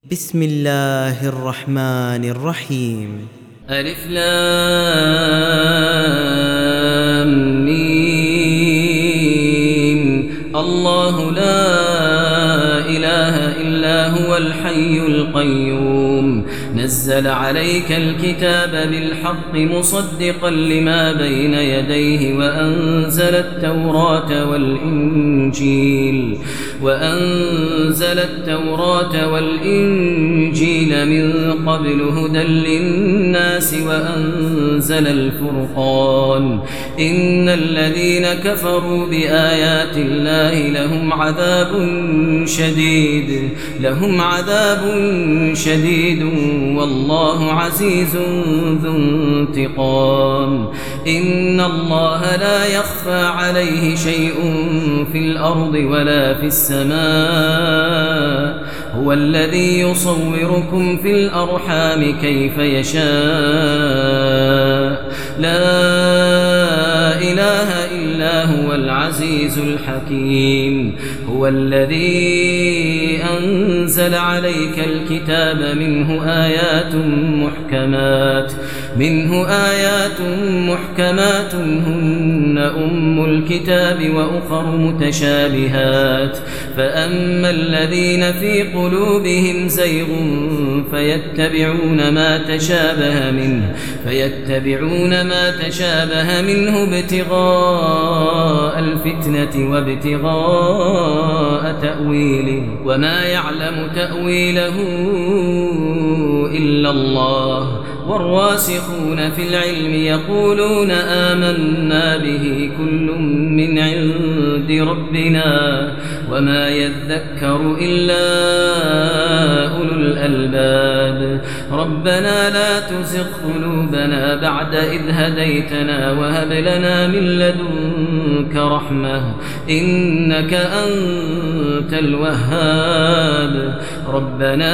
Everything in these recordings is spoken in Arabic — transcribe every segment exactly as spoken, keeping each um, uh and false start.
بسم الله الرحمن الرحيم. ألف لام ميم. الله لا إله إلا هو الحي القيوم نزل عليك الكتاب بالحق مصدقا لما بين يديه وأنزل التوراة والإنجيل وأنزل التوراة والإنجيل من قبل هدى للناس وأنزل الفرقان إن الذين كفروا بآيات الله لهم عذاب شديد لهم عذاب شديد والله عزيز ذو انتقام. إن الله لا يخفى عليه شيء في الأرض ولا في السماء هو الذي يصوركم في الأرحام كيف يشاء لا إله إلا هو العزيز الحكيم. هو الذي أنزل عليك الكتاب منه آيات محكمات منه آيات محكمات هن أم الكتاب وأخر متشابهات فأما الذين في قلوبهم زيغ فيتبعون ما تشابه منه فيتبعون ما تشابه منه ابتغاء الفتنة وابتغاء تأويله وما يعلم تأويله إلا الله والراسخون في العلم يقولون آمنا به كل من عند ربنا وما يذكر إلا أولو الألباب. ربنا لا تزغ قلوبنا بعد إذ هديتنا وهب لنا من لدنك رحمة إنك أنت الوهاب. ربنا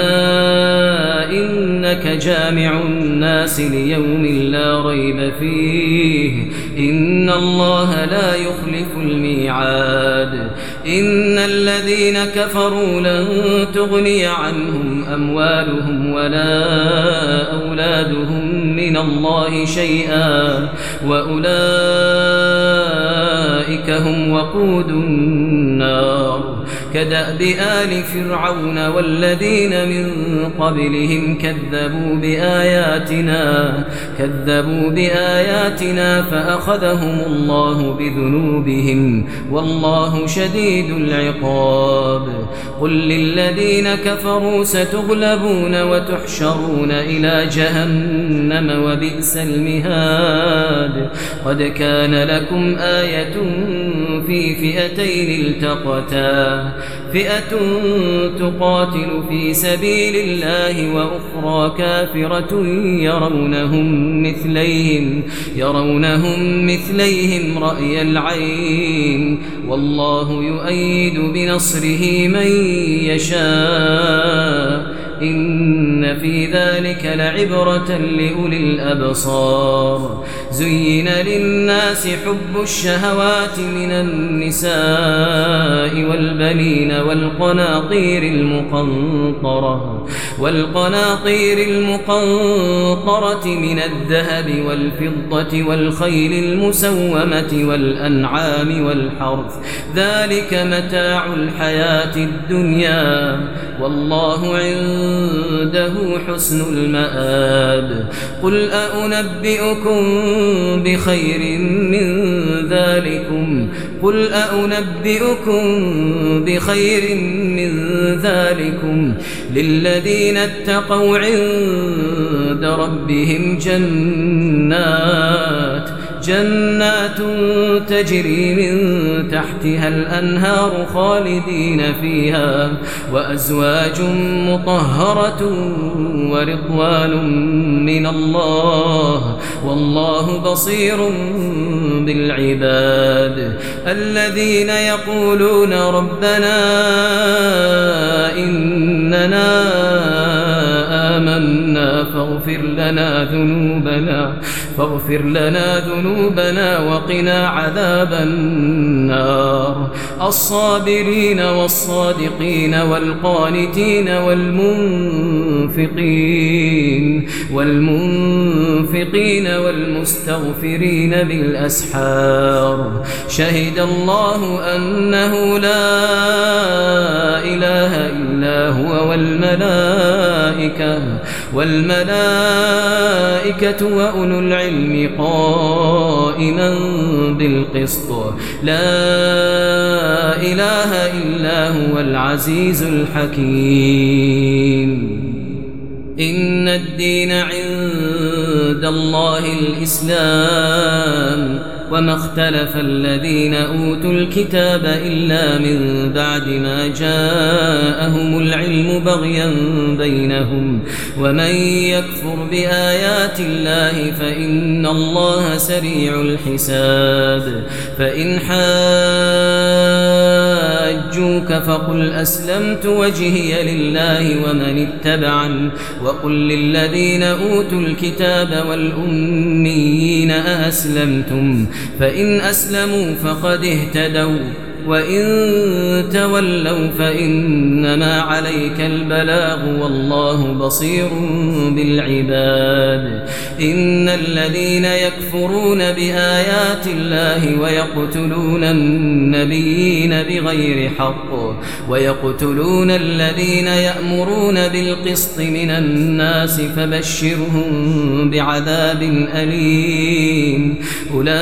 إنك جامع الناس ليوم لا ريب فيه إن الله لا يخلف الميعاد. إن الذين كفروا لن تغني عنهم أموالهم ولا أولادهم من الله شيئا وأولئك هم وقود النار كدأب آل فرعون والذين من قبلهم كذبوا بآياتنا كذبوا بآياتنا فأخذهم الله بذنوبهم والله شديد العقاب. قل للذين كفروا ستغلبون وتحشرون إلى جهنم وبئس المهاد. قد كان لكم آية في فئتين التقتا فئة تقاتل في سبيل الله وأخرى كافرة يرونهم مثليهم يرونهم مثليهم رأي العين والله يؤيد بنصره من يشاء إن في ذلك لعبرة لأولي الأبصار. زين للناس حب الشهوات من النساء والبنين والقناطير المقنطرة والقناطير المقنطرة من الذهب والفضة والخيل المسومة والأنعام والحرث ذلك متاع الحياة الدنيا والله عنده حسن المآب. قل أأنبئكم بخير من ذلكم قل أأنبئكم بخير من ذلكم للذين اتقوا عند ربهم جنات جنات تجري من تحتها الأنهار خالدين فيها وأزواج مطهرة ورضوان من الله والله بصير بالعباد. الذين يقولون ربنا إننا آمنا فاغفر لنا ذنوبنا فاغفر لنا ذنوبنا وقنا عذاب النار. الصابرين والصادقين والقانتين والمنفقين والمنفقين والمستغفرين بالأسحار. شهد الله أنه لا إله إلا هو والملائكة والملائكة وأولو العلم قائما بالقسط. لا إله إلا هو العزيز الحكيم. إن الدين عند الله الإسلام وما اختلف الذين أوتوا الكتاب إلا من بعد ما جاءهم العلم بغيا بينهم ومن يكفر بآيات الله فإن الله سريع الحساب. فإن حاجوك فقل أسلمت وجهي لله ومن اتبعن وقل للذين أوتوا الكتاب والأميين أأسلمتم فإن أسلموا فقد اهتدوا وإن تولوا فإنما عليك البلاغ والله بصير بالعباد. إن الذين يكفرون بآيات الله ويقتلون النبيين بغير حق ويقتلون الذين يأمرون بالقسط من الناس فبشرهم بعذاب أليم. أولئك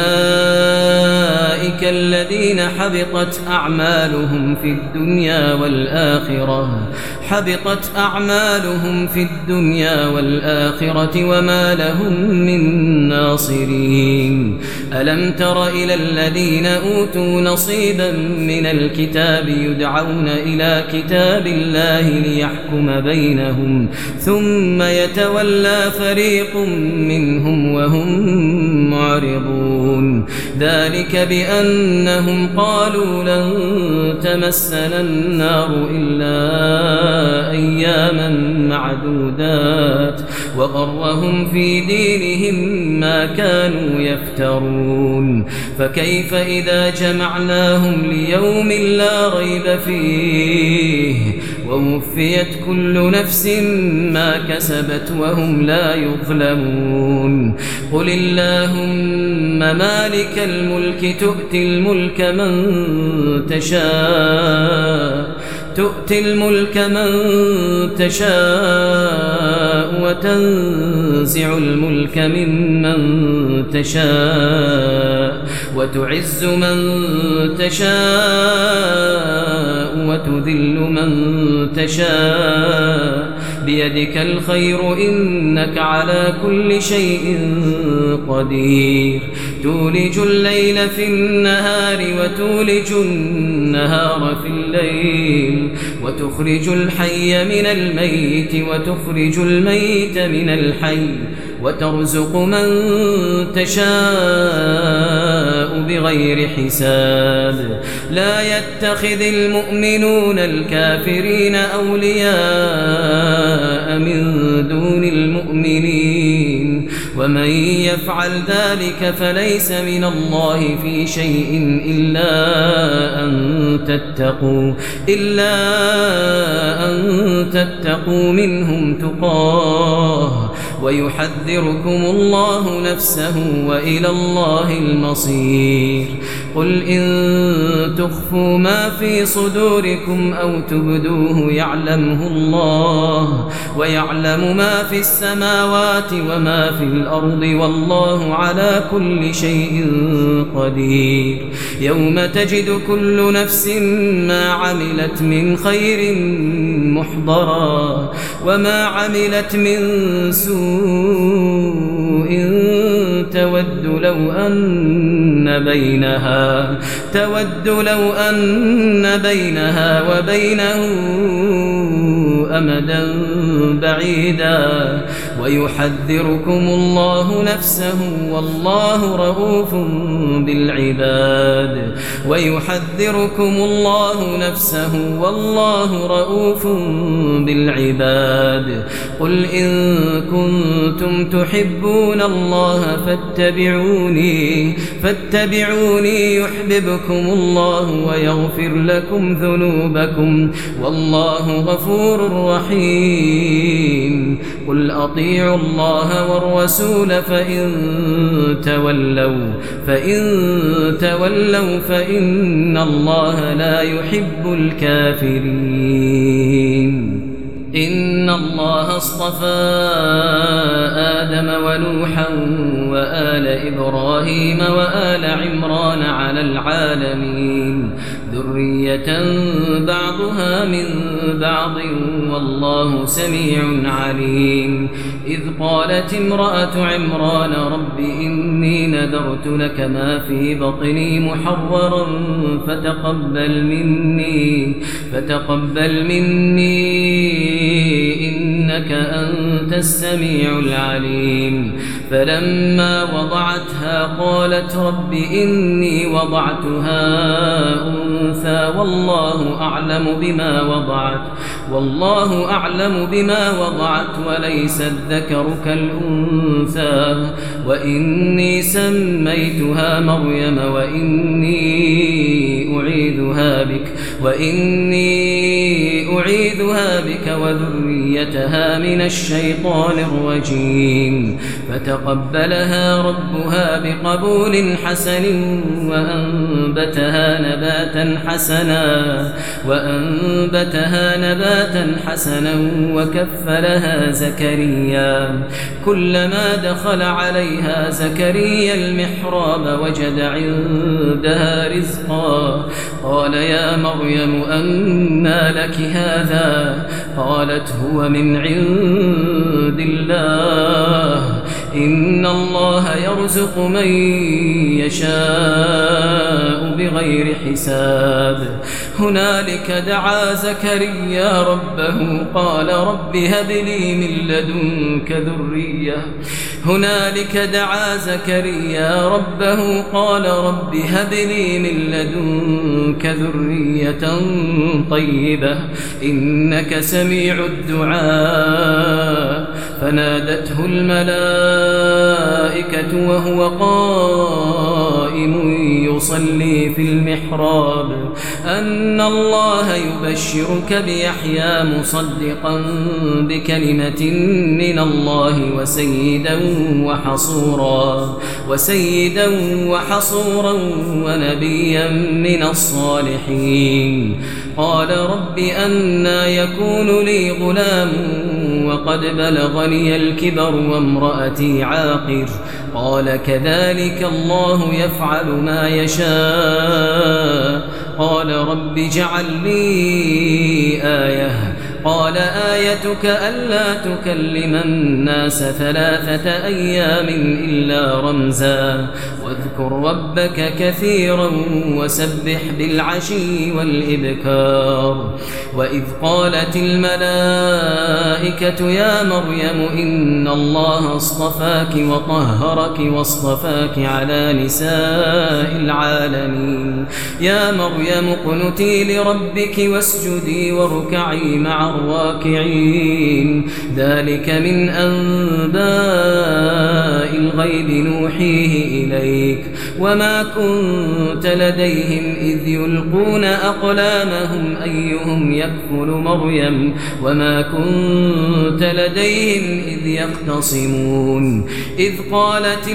الذين حبطت أعمالهم في الدنيا والآخرة حبطت أعمالهم في الدنيا والآخرة وما لهم من ناصرين. ألم تر إلى الذين أوتوا نصيبا من الكتاب يدعون إلى كتاب الله ليحكم بينهم ثم يتولى فريق منهم وهم معرضون. ذلك بأنهم قالوا لن تمسنا النار إلا أياما معدودات وغرهم في دينهم ما كانوا يفترون. فكيف إذا جمعناهم ليوم لا ريب فيه ووفيت كل نفس ما كسبت وهم لا يظلمون. قل اللهم مالك الملك تؤتي الملك من تشاء تؤتي الملك من تشاء وتنزع الملك ممن تشاء وتعز من تشاء وتذل من تشاء بيدك الخير إنك على كل شيء قدير. تولج الليل في النهار وتولج النهار في الليل وتخرج الحي من الميت وتخرج الميت من الحي وترزق من تشاء بغير حساب. لا يتخذ المؤمنون الكافرين أولياء من دون المؤمنين ومن يفعل ذلك فليس من الله في شيء إلا أن تتقوا إلا أن تتقوا منهم تقاه ويحذركم الله نفسه وإلى الله المصير. قل إن تخفوا ما في صدوركم أو تبدوه يعلمه الله ويعلم ما في السماوات وما في الأرض والله على كل شيء قدير. يوم تجد كل نفس ما عملت من خير محضرا وما عملت من سوء تود لو أن بينها تود لو أن بينها وبينه أمدا بعيدا ويحذركم الله نفسه والله رؤوف بالعباد ويحذركم الله نفسه والله رؤوف بالعباد قل إن كنتم تحبون الله فاتبعوني فاتبعوني يحببكم الله ويغفر لكم ذنوبكم والله غفور رحيم قل أطيعوا الله والرسول فإن تولوا فإن تولوا فإن الله لا يحب الكافرين إن الله اصطفى آدم ونوحا وآل إبراهيم وآل عمران على العالمين ذرية بعضها من بعض والله سميع عليم إذ قالت امرأة عمران رب إني نذرت لك ما في بطني محررا فتقبل مني فتقبل مني إنك أنت السميع العليم فلما وضعتها قالت رب إني وضعتها أنثى والله أعلم بما وضعت والله أعلم بما وضعت وليس الذكر كالأنثى وإني سميتها مريم وإني أعيذها بك وإني أعيذها بك وذريتها من الشيطان الرجيم فتقبلها ربها بقبول حسن وأنبتها نباتا حسنا وأنبتها نباتا حسنا وكفلها زكريا كلما دخل عليها زكريا المحراب وجد عندها رزقا قال يا مريم أنى لك هذا قالت هو من عند الله إن الله يرزق من يشاء بغير حساب هنالك دعا زكريا ربه قال رب هب لي من لدنك ذرية هنالك دعا زكريا ربه قال رب هب لي من لدنك ذرية طيبة إنك سميع الدعاء فنادته الملائكة وهو قائم يصلي في المحراب أن الله يبشرك بيحيى مصدقا بكلمة من الله وسيدا وحصورا وسيدا وحصورا ونبيا من الصالحين قال رب أنى يكون لي غلام وقد بلغني الكبر وامرأتي عاقر قال كذلك الله يفعل ما يشاء قال رب اجعل لي آية قال آيتك ألا تكلم الناس ثلاثة أيام إلا رمزا واذكر ربك كثيرا وسبح بالعشي والإبكار وإذ قالت الملائكة يا مريم إن الله اصطفاك وطهرك واصطفاك على نساء العالمين يا مريم اقنتي لربك واسجدي واركعي مع الراكعين ذلك من أنباء الغيب نوحيه إليك وما كنت لديهم إذ يلقون أقلامهم أيهم يكفل مريم وما كنت لديهم إذ يختصمون إذ قالت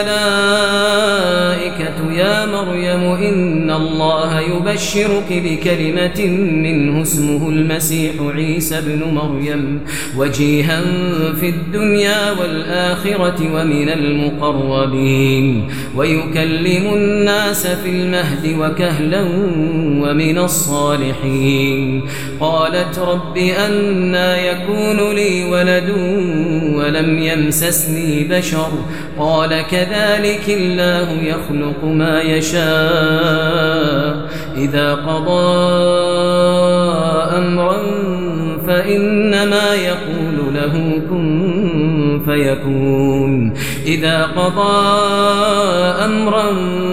الملائكة يا مريم إن الله يبشرك بكلمة منه اسمه المسيح عيسى ابن مريم وجيها في الدنيا والآخرة ومن المقربين ويكلم الناس في المهد وكهلا ومن الصالحين قالت رب أنى يكون لي ولد ولم يمسسني بشر قال كذلك الله يخلق ما يشاء إذا قضى أمرا فإنما يقول له كن فيكون إذا قضى أمرا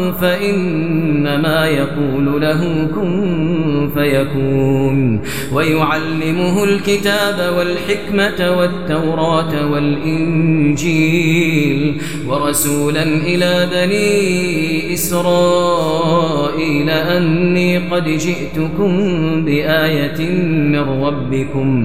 فإنما يقول له كن فيكون ويعلمه الكتاب والحكمة والتوراة والإنجيل ورسولا إلى بني إسرائيل أني قد جئتكم بآية من ربكم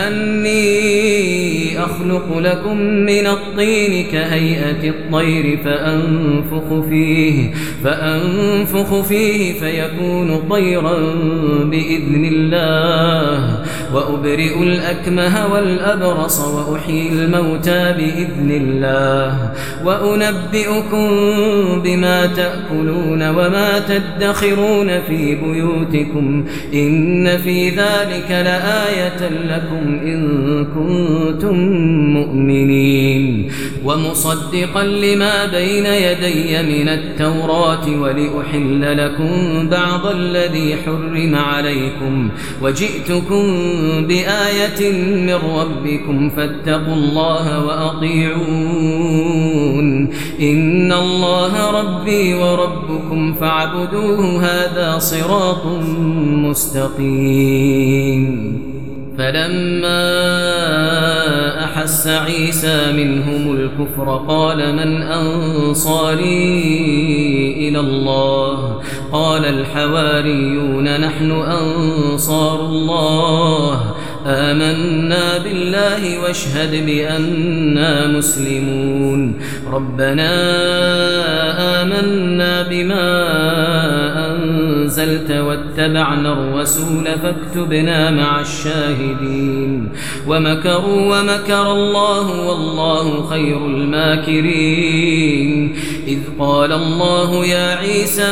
أني أخلق لكم من الطين كهيئة الطير فأنفخ فيه فأنفخ فيه فيكون طيرا بإذن الله وأبرئ الأكمه والأبرص وأحيي الموتى بإذن الله وأنبئكم بما تأكلون وما تدخرون في بيوتكم إن في ذلك لآية لكم إن كنتم مؤمنين ومصدقا لما بين يدي من التوراة ولأحل لكم بعض الذي حرم عليكم وجئتكم بآية من ربكم فاتقوا الله وأطيعون إن الله ربي وربكم فاعبدوه هذا صراط مستقيم فلما أحس عيسى منهم الكفر قال من أنصاري إلى الله قال الحواريون نحن أنصار الله آمنا بالله واشهد بأننا مسلمون ربنا آمنا بما أنزلت واتبعنا الرسول فاكتبنا مع الشاهدين ومكروا ومكر الله والله خير الماكرين إذ قال الله يا عيسى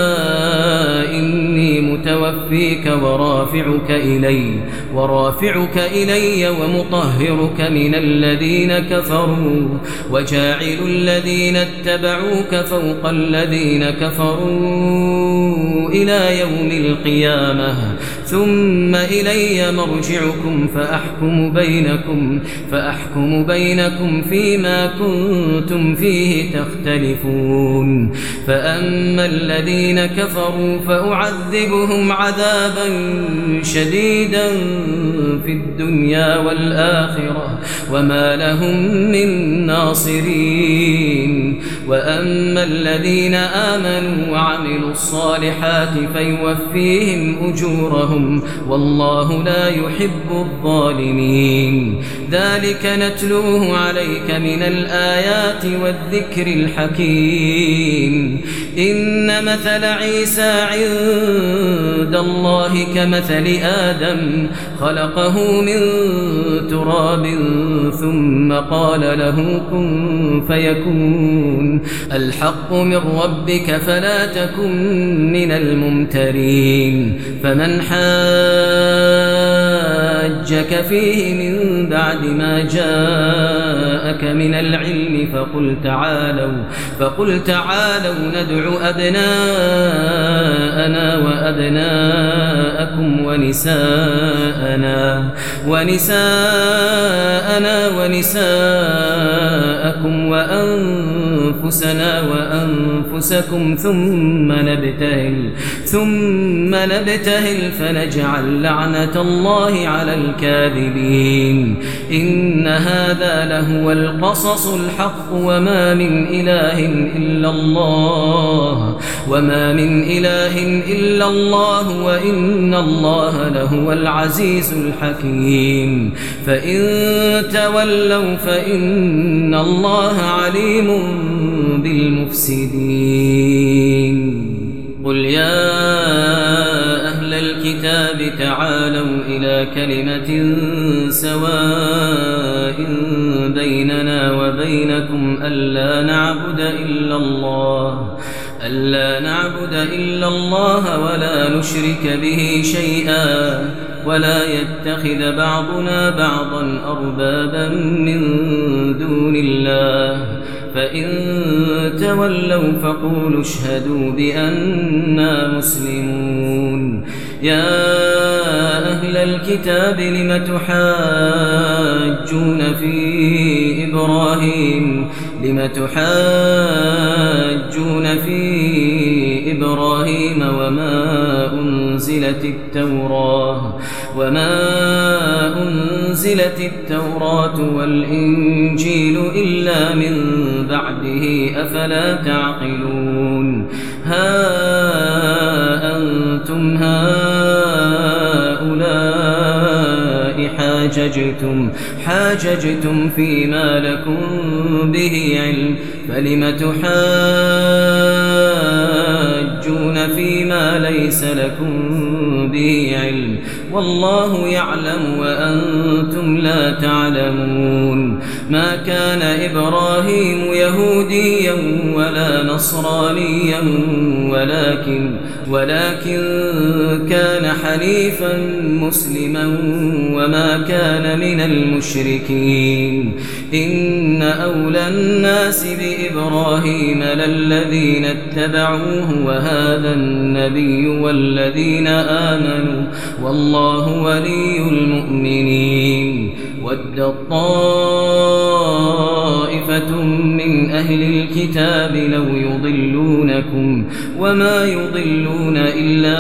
إني متوفيك ورافعك إلي ورافعك إلي ومطهرك من الذين كفروا وجاعل الذين اتبعوك فوق الذين كفروا إلى يوم القيامة ثم إلي مرجعكم فأحكم بينكم فأحكم بينكم فيما كنتم فيه تختلفون فأما الذين كفروا فأعذبهم عذابا شديدا في الدنيا والآخرة وما لهم من ناصرين وأما الذين آمنوا وعملوا الصالحات فيوفيهم أجورهم والله لا يحب الظالمين ذلك نتلوه عليك من الآيات والذكر الحكيم إن مثل عيسى عند الله كمثل آدم خلقه من تراب ثم قال له كن فيكون الحق من ربك فلا تكن من الممترين فمن حاجك فيه من بعد ما جاءك من العلم فقل تعالوا فقل تعالوا ندع أبناءنا وأبناءكم ونساءنا ونساءنا ونساءكم وأنفسنا وأنفسكم ثم نبتهل ثم نبتهل فنجعل لعنة الله على الكاذبين إن هذا لهو القصص الحق وما من إله إلا الله وما من إله إلا الله وإن الله لهو العزيز الحكيم فإن تولوا فإن الله عليم بالمفسدين قل يا أهل الكتاب تعالوا إلى كلمة سواء بيننا وبينكم ألا نعبد إلا الله ألا نعبد إلا الله ولا نشرك به شيئا ولا يتخذ بعضنا بعضا أربابا من دون الله فإن تولوا فقولوا اشهدوا بأننا مسلمون يا أهل الكتاب لم تحاجون في إبراهيم لم تحاجون في إبراهيم وما أنزلت التوراة وما أنزلت التوراة والإنجيل إلا من بعده أفلا تعقلون ها أنتم هؤلاء حاججتم حاججتم فيما لكم به علم فلم تحاجون فيما ليس لكم به علم والله يعلم وأنتم لا تعلمون ما كان إبراهيم يهوديا ولا نصرانيا ولكن ولكن كان حنيفا مسلما وما كان من المشركين إن أولى الناس بإبراهيم للذين اتبعوه وهذا النبي والذين آمنوا والله ولي المؤمنين ود طائفة من أهل الكتاب لو يضلونكم وما يضلون إلا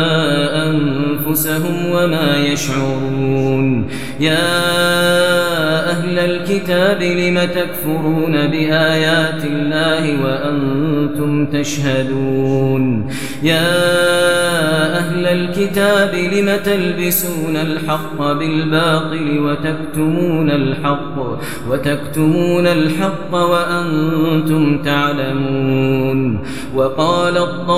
أنفسهم وما يشعرون يا أهل الكتاب لم تكفرون بآيات الله وأنتم تشهدون يا أهل الكتاب لم تلبسون الحق بالباطل وتكتمون الحق وتكتمون الحق وأنتم تعلمون وقال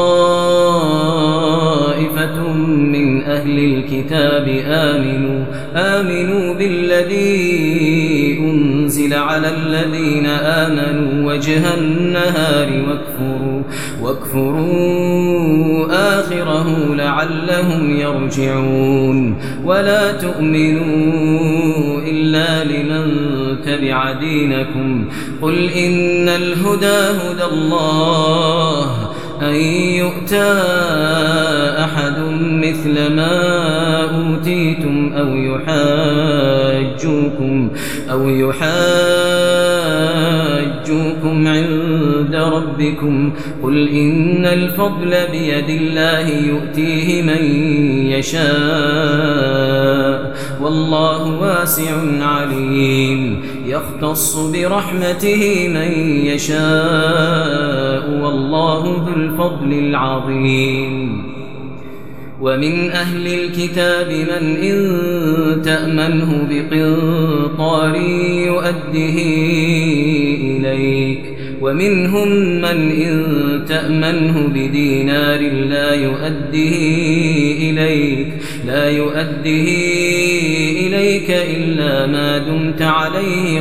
الطائفة من أهل الكتاب آمنوا آمنوا بالذي أنزل على الذين آمنوا وجه النهار واكفروا واكفروا آخره لعلهم يرجعون ولا تؤمنوا إلا لمن تبع دينكم قل إن الهدى هدى الله أن يؤتى أحد مثل ما أوتيتم أو يحاجوكم أو يحاجوكم عند ربكم قل إن الفضل بيد الله يؤتيه من يشاء والله واسع عليم يختص برحمته من يشاء والله ذو الفضل العظيم ومن أهل الكتاب من إن تأمنه بقنطار يؤده إليك ومنهم من إن تأمنه بدينار لا يؤده إليك لا يؤده إليك إلا ما دمت عليه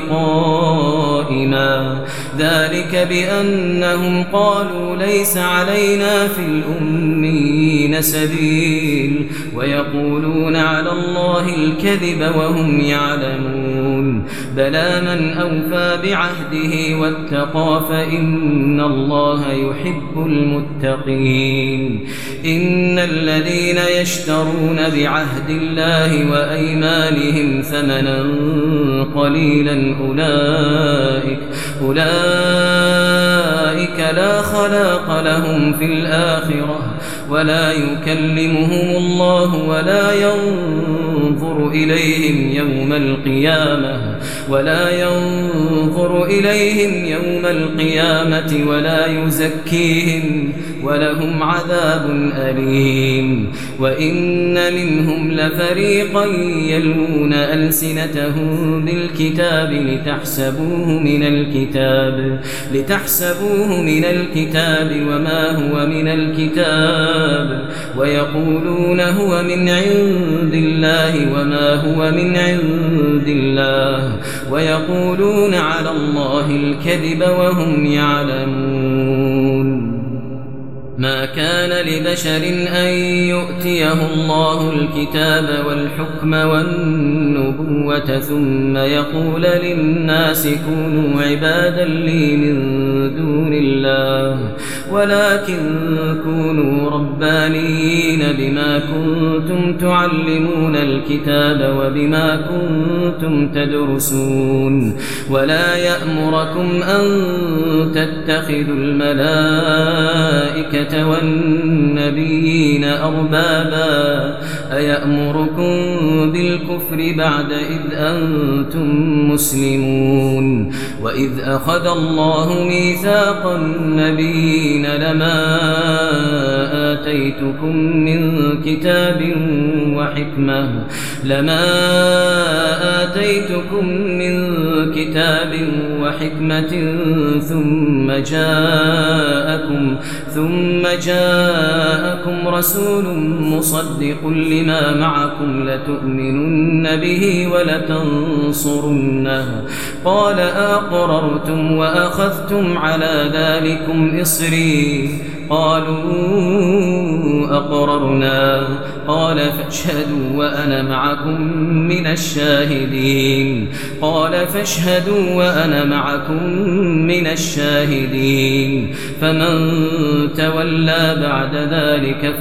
قائما ذلك بأنهم قالوا ليس علينا في الأميين سبيل ويقولون على الله الكذب وهم يعلمون بلى من أوفى بعهده واتقى فإن الله يحب المتقين إن الذين يشترون بعهد الله وأيمانهم ثمنا قليلا أولئك أولئك لا خلاق لهم في الآخرة ولا يكلمهم الله ولا ينظر إليهم يوم القيامة ولا ينظر إليهم يوم القيامة ولا يزكيهم ولهم عذاب أليم وإن منهم لفريقا يلوون ألسنتهم بالكتاب لتحسبوه من الكتاب لتحسبوه من الكتاب وما هو من الكتاب ويقولون هو من عند الله وما هو من عند الله ويقولون على الله الكذب وهم يعلمون ما كان لبشر أن يؤتيه الله الكتاب والحكم والنبوة ثم يقول للناس كونوا عبادا لي من دون الله ولكن كونوا ربانيين بما كنتم تعلمون الكتاب وبما كنتم تدرسون ولا يأمركم أن تتخذوا الملائكة والنبيين أربابا أيأمركم بالكفر بعد إذ أنتم مسلمون وإذ أخذ الله ميثاق النبيين لما آتيتكم من كتاب وحكمة لما آتيتكم من كتاب وحكمة ثم جاءكم ثم جاءكم رسول مصدق لما معكم لتؤمنن به ولتنصرنه قال أقررتم وأخذتم على ذلكم إصري قالوا أقررنا قال فاشهدوا وأنا معكم من الشاهدين قال فاشهدوا وأنا معكم من الشاهدين فمن تولى بعد ذلك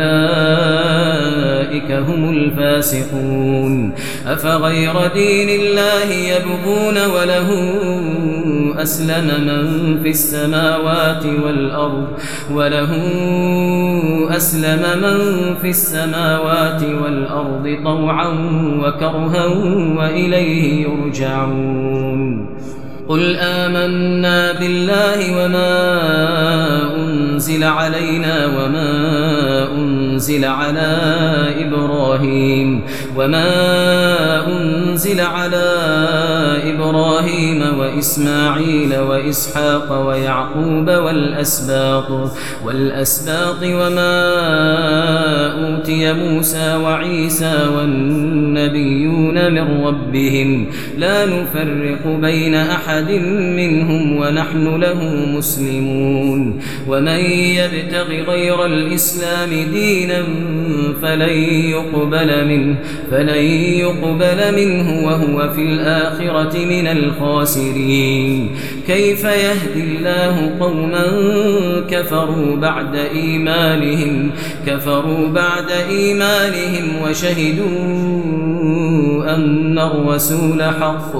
فأولئك هم الفاسقون أفغير دين الله يبغون وله أسلم من في السماوات والأرض وله أسلم من في السماوات والأرض طوعا وكرها وإليه يرجعون قل آمنا بالله وما أنزل علينا وما أنزل على إبراهيم وما أنزل على إبراهيم وإسماعيل وإسحاق ويعقوب والأسباط والأسباط وما أوتي موسى وعيسى والنبيون من ربهم لا نفرق بين أحد منهم ونحن له مسلمون ومن يبتغ غير الإسلام دينا فلن يقبل منه فلن يقبل منه وهو في الآخرة من الخاسرين كيف يهدي الله قوما كفروا بعد إيمانهم كفروا بعد إيمانهم وشهدوا أن الرسول حق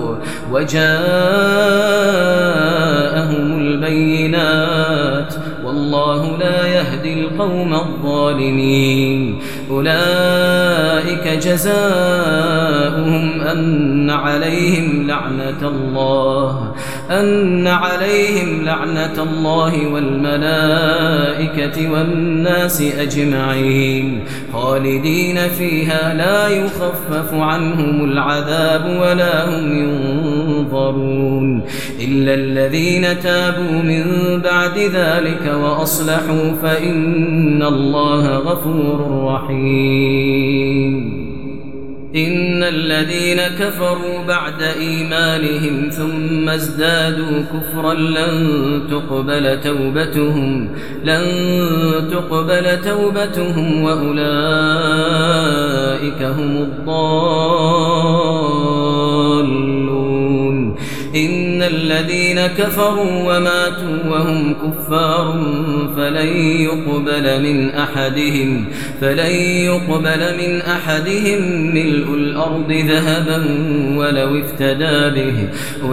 وجاءهم البينات والله لا يهدي القوم الظالمين أولئك جزاؤهم أن عليهم لعنة الله أن عليهم لعنة الله والملائكة والناس أجمعين خالدين فيها لا يخفف عنهم العذاب ولا هم ينظرون إلا الذين تابوا من بعد ذلك وأصلحوا فإن الله غفور رحيم إن الذين كفروا بعد إيمانهم ثم ازدادوا كفرا لن تقبل توبتهم لن تقبل توبتهم وأولئك هم الضالون إن الذين كفروا وماتوا وهم كفار فلن يقبل من أحدهم فلن يقبل من أحدهم ملء الأرض ذهبا ولو افتدى به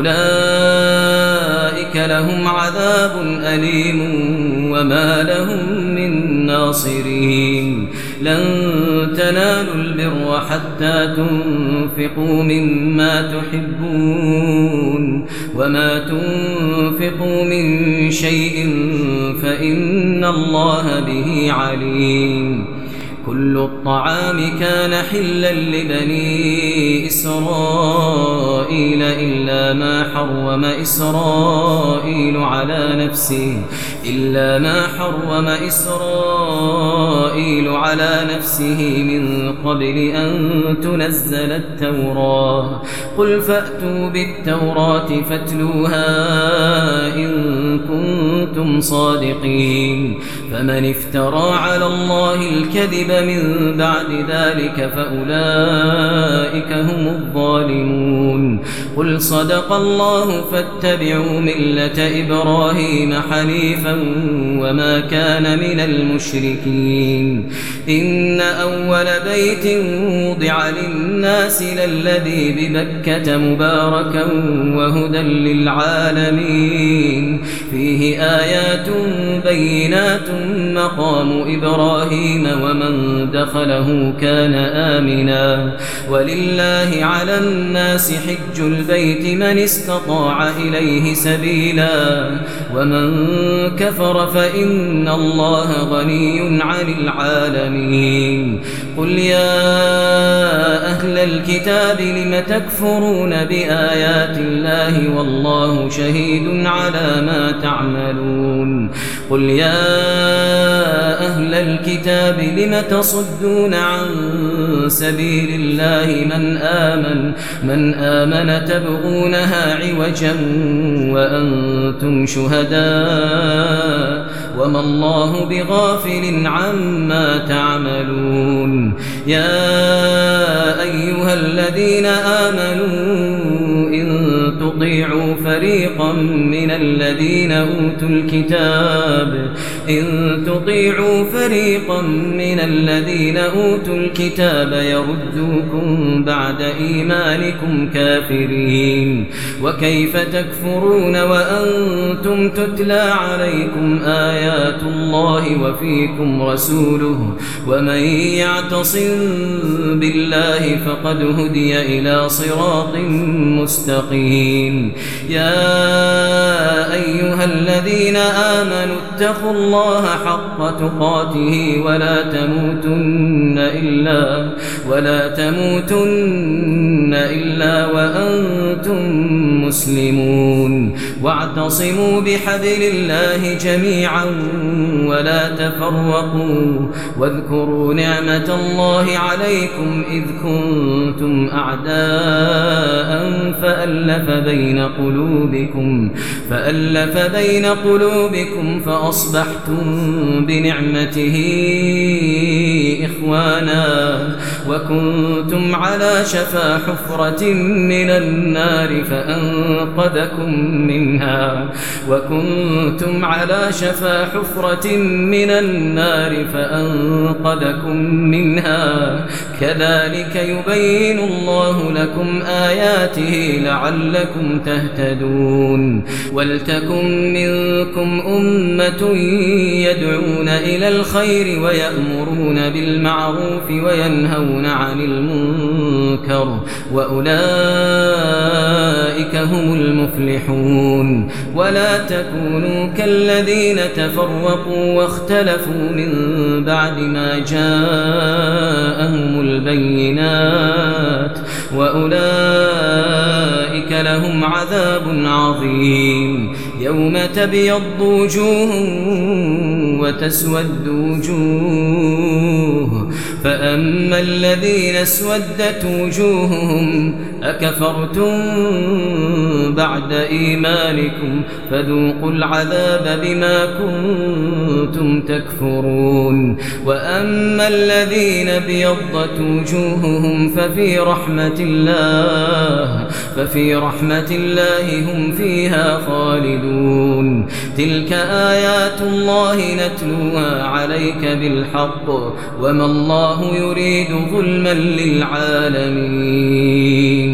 أولئك لهم عذاب أليم وما لهم من ناصرين لن تنالوا البر حتى تنفقوا مما تحبون وما تنفقوا من شيء فإن الله به عليم كل الطعام كان حلا لبني إسرائيل إلا ما حرم إسرائيل على نفسه إلا ما حرم إسرائيل على نفسه من قبل أن تنزل التوراة قل فأتوا بالتوراة فاتلوها إن كنتم كنتم صادقين. فمن افترى على الله الكذب من بعد ذلك فأولئك هم الظالمون. قل صدق الله فاتبعوا ملة إبراهيم حنيفا وما كان من المشركين. إن أول بيت وضع للناس للذي ببكة مباركا وهدى للعالمين. فيه آيات بينات مقام إبراهيم ومن دخله كان آمنا. ولله على الناس حج البيت من استطاع إليه سبيلا ومن كفر فإن الله غني عن العالمين. قل يا أهل الكتاب لم تكفرون بآيات الله والله شهيد على ما تعملون. قل يا أهل الكتاب لم تصدون عن سبيل الله من آمن من آمن تبغونها عوجا وأنتم شهداء وما الله بغافل عما تعملون. يا أيها الذين آمنوا إن تطيعوا فريقا من الذين أوتوا الكتاب إن تطيعوا فريقا من الذين أوتوا الكتاب يردوكم بعد إيمانكم كافرين. وكيف تكفرون وأنتم تتلى عليكم آيات الله وفيكم رسوله ومن يعتصم بالله فقد هدي إلى صراط مستقيم. يا أيها الذين آمنوا اتقوا الله حق تقاته ولا تموتن إلا ولا تموتن إلا وأنتم مسلمون. واعتصموا بحبل الله جميعا ولا تفرقوا واذكروا نعمة الله عليكم إذ كنتم أعداء فألف بين قلوبكم فألف بين قلوبكم فأصبحتم بنعمته إخوانا وكنتم على شفا حفرة من النار فأنقذكم منها وكنتم على شفا حفرة من النار فأنقذكم منها كذلك يبين الله لكم آياته لعلكم تهتدون. ولتكن منكم أمة يدعون إلى الخير ويأمرون بالمعروف وينهون عن المنكر وأولئك هم المفلحون. ولا تكونوا كالذين تفرقوا واختلفوا من بعد ما جاءهم البينات وأولئك لهم عذاب عظيم. يوم تبيض وجوه وتسود وجوه فأما الذين اسودت وجوههم أكفرتم بعد إيمانكم فذوقوا العذاب بما كنتم تكفرون. وأما الذين ابيضت وجوههم ففي رحمة الله ففي رحمة الله هم فيها خالدون. تلك آيات الله نتلوها عليك بالحق وما الله يريد ظلما للعالمين.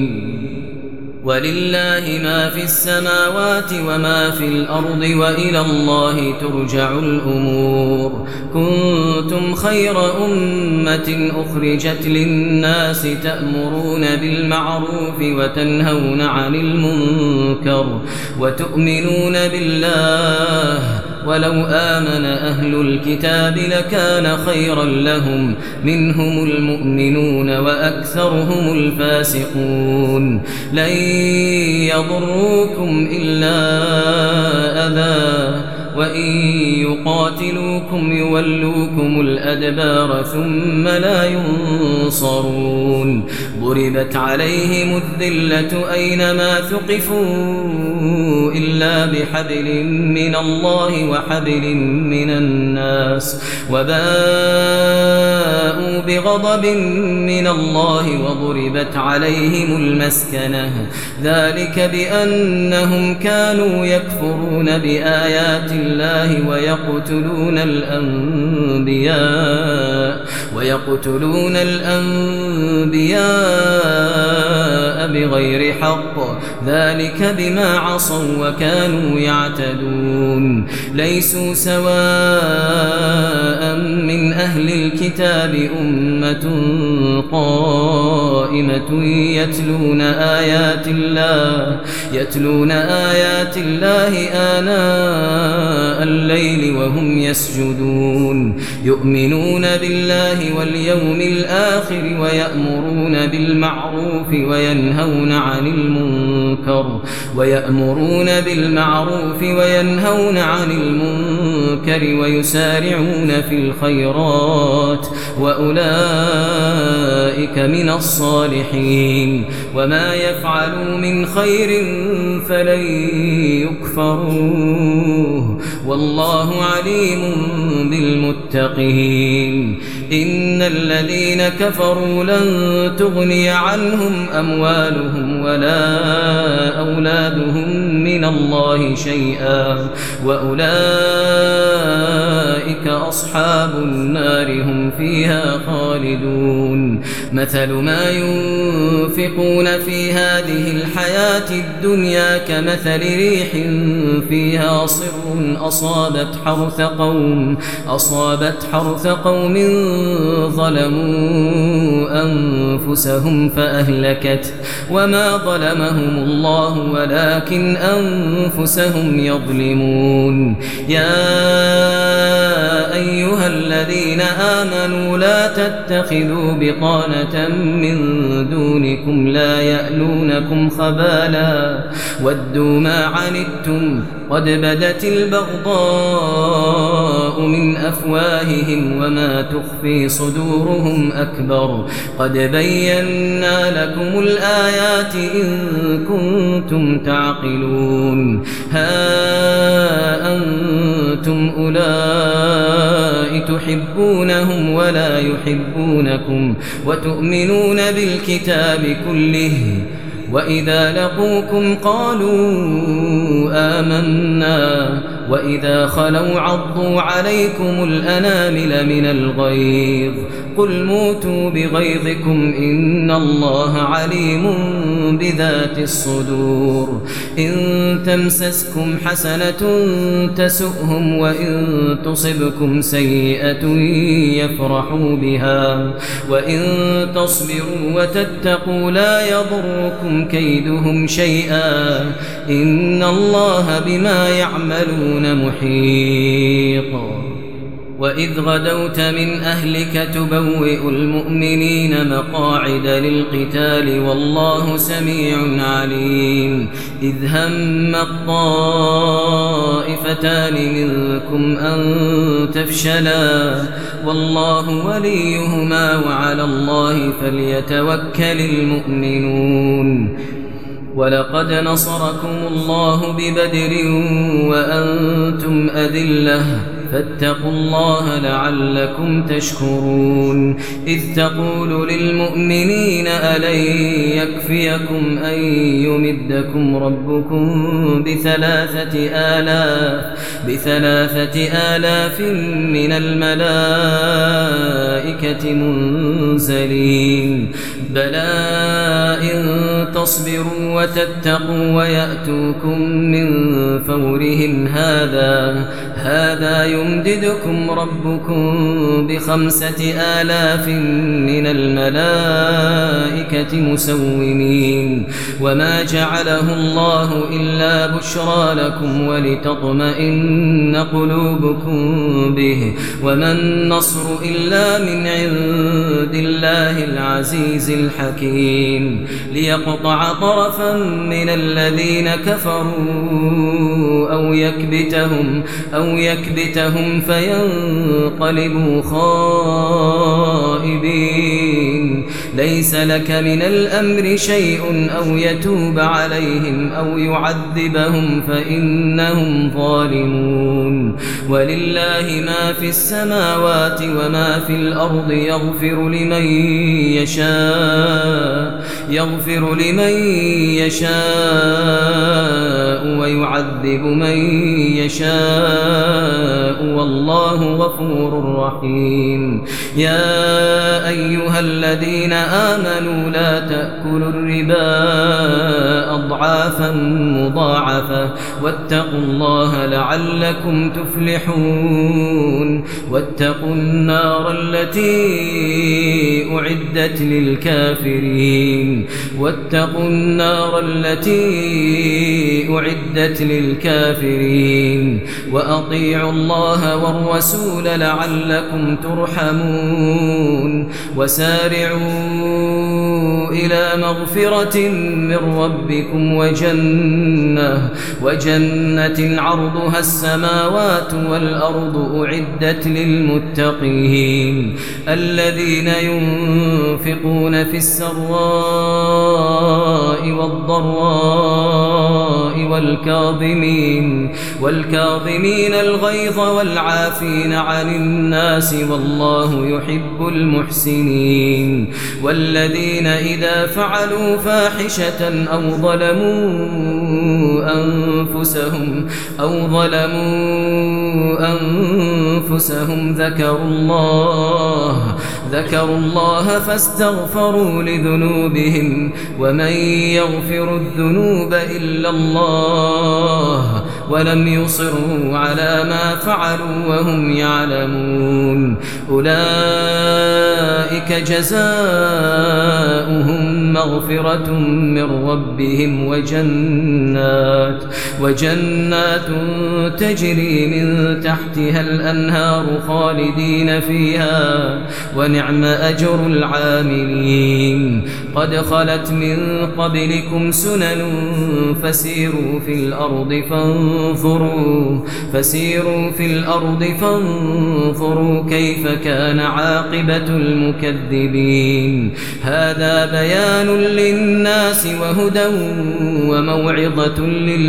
ولله ما في السماوات وما في الأرض وإلى الله ترجع الأمور. كنتم خير أمة أخرجت للناس تأمرون بالمعروف وتنهون عن المنكر وتؤمنون بالله ولو آمن أهل الكتاب لكان خيرا لهم منهم المؤمنون وأكثرهم الفاسقون. لن يضروكم إلا أذى وإن يقاتلوكم يولوكم الأدبار ثم لا ينصرون ضربت عليهم الذلة أينما ثقفوا إلا بحبل من الله وحبل من الناس وباءوا بغضب من الله وضربت عليهم المسكنة ذلك بأنهم كانوا يكفرون بآيات الله ويقتلون الأنبياء ويقتلون الأنبياء بغير حق ذلك بما عصوا وكانوا يعتدون ليسوا سواء من أهل الكتاب أمة قائمة يتلون آيات الله يتلون آيات الله آناء الليل وهم يسجدون يؤمنون بالله واليوم الآخر ويأمرون بالمعروف وينهون عن المنكر ويأمرون بالمعروف وينهون عن المنكر ويسارعون في الخيرات وأولئك من الصالحين وما يفعلوا من خير فلن يكفروه والله عليم بالمتقين إن الذين كفروا لن تغني عنهم أموالهم ولا أولادهم من الله شيئا وأولئك أصحاب النار هم فيها خالدون مثل ما ينفقون في هذه الحياة الدنيا كمثل ريح فيها صر أصابت حرث قوم أصابت حرث قوم ظلموا أنفسهم فأهلكت وما ظلمهم الله ولكن أنفسهم يظلمون يا أيها الذين آمنوا لا تتخذوا بطانة من دونكم لا يألونكم خبالا ودوا ما عنتم قد بدت البغضاء من أفواههم وما تخفي صدورهم أكبر قد بينا لكم الآيات إن كنتم تعقلون ها أنتم أولئك تحبونهم ولا يحبونكم وتؤمنون بالكتاب كله وإذا لقوكم قالوا آمنا وإذا خلوا عضوا عليكم الأنامل من الغيظ قل موتوا بغيظكم إن الله عليم بذات الصدور إن تمسسكم حسنة تسؤهم وإن تصبكم سيئة يفرحوا بها وإن تصبروا وتتقوا لا يضركم كيدهم شيئا إن الله بما يعملون محيط وإذ غدوت من أهلك تبوئ المؤمنين مقاعد للقتال والله سميع عليم إذ هم الطائفتان منكم أن تفشلا والله وليهما وعلى الله فليتوكل المؤمنون ولقد نصركم الله ببدر وأنتم أذلة فاتقوا الله لعلكم تشكرون إذ تقول للمؤمنين ألن يكفيكم أن يمدكم ربكم بثلاثة آلاف بثلاثة آلاف من الملائكة منزلين بلى إن تصبروا وتتقوا ويأتوكم من فورهم هذا هذا يمددكم ربكم بخمسة آلاف من الملائكة مسومين وما جعله الله إلا بشرى لكم ولتطمئن قلوبكم به وما النصر إلا من عند الله العزيز الحكيم ليقطع طرفا من الذين كفروا أو يكبتهم أو يكبتهم فينقلبوا خائبين ليس لك من الأمر شيء أو يتوب عليهم أو يعذبهم فإنهم ظالمون ولله ما في السماوات وما في الأرض يغفر لمن يشاء يغفر لمن يشاء ويعذب من يشاء والله غفور رحيم يا أيها الذين آمنوا لا تأكلوا الربا أضعافا مضاعفة واتقوا الله لعلكم تفلحون واتقوا النار التي أعدت للكافرين واتقوا النار التي أعدت للكافرين وأطيعوا الله والرسول لعلكم ترحمون وسارعوا إلى مغفرة من ربكم وجنة وجنة عرضها السماوات والأرض أعدت للمتقين الذين ينفقون في السراء والضراء والكاظمين والكاظمين الغيظ والعافين عن الناس والله يحب المحسنين والذين إذا فعلوا فاحشة أو ظلموا أنفسهم أو ظلموا أنفسهم ذكروا الله ذكروا الله فاستغفروا لذنوبهم ومن يغفر الذنوب إلا الله ولم يصروا على ما فعلوا وهم يعلمون أولئك جزاؤهم مغفرة من ربهم وجنات وجنات تجري من تحتها الأنهار خالدين فيها ونعم أجر العاملين قد خلت من قبلكم سنن فسيروا في الأرض فانظروا فسيروا في الأرض فانظروا كيف كان عاقبة المكذبين هذا بيان للناس وهدى وموعظة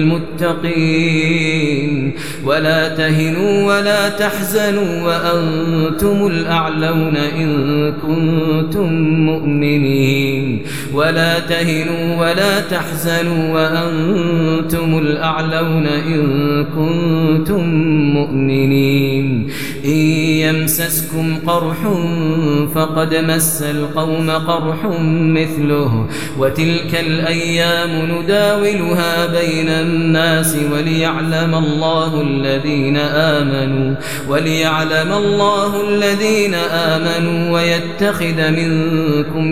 للمتقين ولا تهنوا ولا تحزنوا وأنتم الأعلون إن كنتم مؤمنين ولا تهنوا ولا تحزنوا وأنتم الأعلون إن كنتم مؤمنين إن يمسسكم قرح فقد مس القوم قرح مثله وتلك الأيام نداولها بين الناس وليعلم الله الذين آمنوا وليعلم الله الذين آمنوا ويتخذ منكم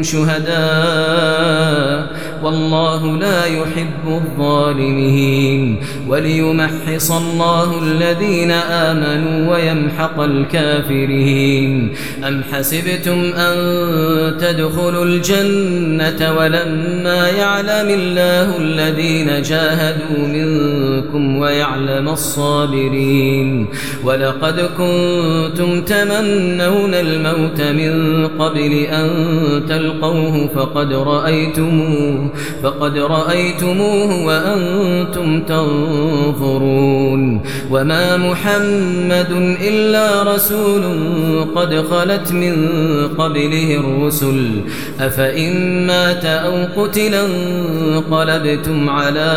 شهداء والله لا يحب الظالمين وليمحص الله الذين آمنوا ويمحق الكافرين أم حسبتم أن تدخلوا الجنة ولما يعلم الله الذين جاهدوا منكم ويعلم الصابرين ولقد كنتم تمنون الموت من قبل أن تلقوه فقد رأيتموه فقد رأيتموه وأنتم تنظرون وما محمد إلا رسول قد خلت من قبله الرسل أفإن مات أو قتلا انقلبتم على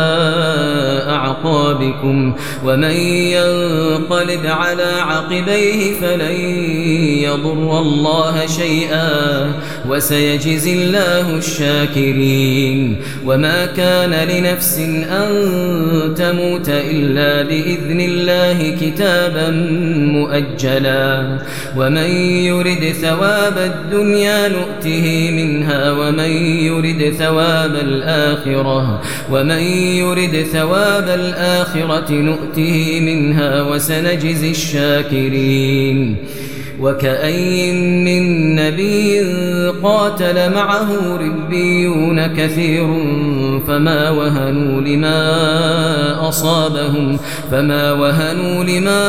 أعقابكم ومن ينقلب على عقبيه فلن يضر الله شيئا وسيجزي الله الشاكرين وما كان لنفس أن تموت إلا بإذن الله كتابا مؤجلا ومن يرد ثواب الدنيا نؤته منها ومن يرد ثواب الآخرة ومن يرد ثواب الآخرة نؤته منها وسنجزي الشاكرين وكأي من نبي قاتل معه ربيون كثير فما وهنوا لما أصابهم فما وهنوا لما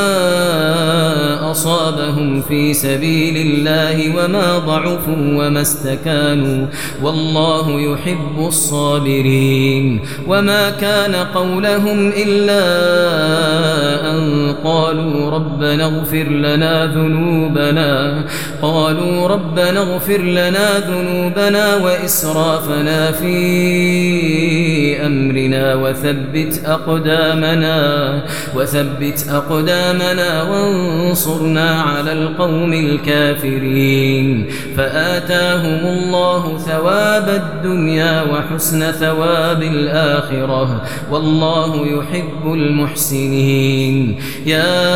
أصابهم في سبيل الله وما ضعفوا وما استكانوا والله يحب الصابرين وما كان قولهم إلا أن قالوا ربنا اغفر لنا ذنوبنا قالوا ربنا اغفر لنا ذنوبنا وإسرافنا في أمرنا وثبت أقدامنا وثبت أقدامنا وانصرنا على القوم الكافرين فآتاهم الله ثواب الدنيا وحسن ثواب الآخرة والله يحب المحسنين يا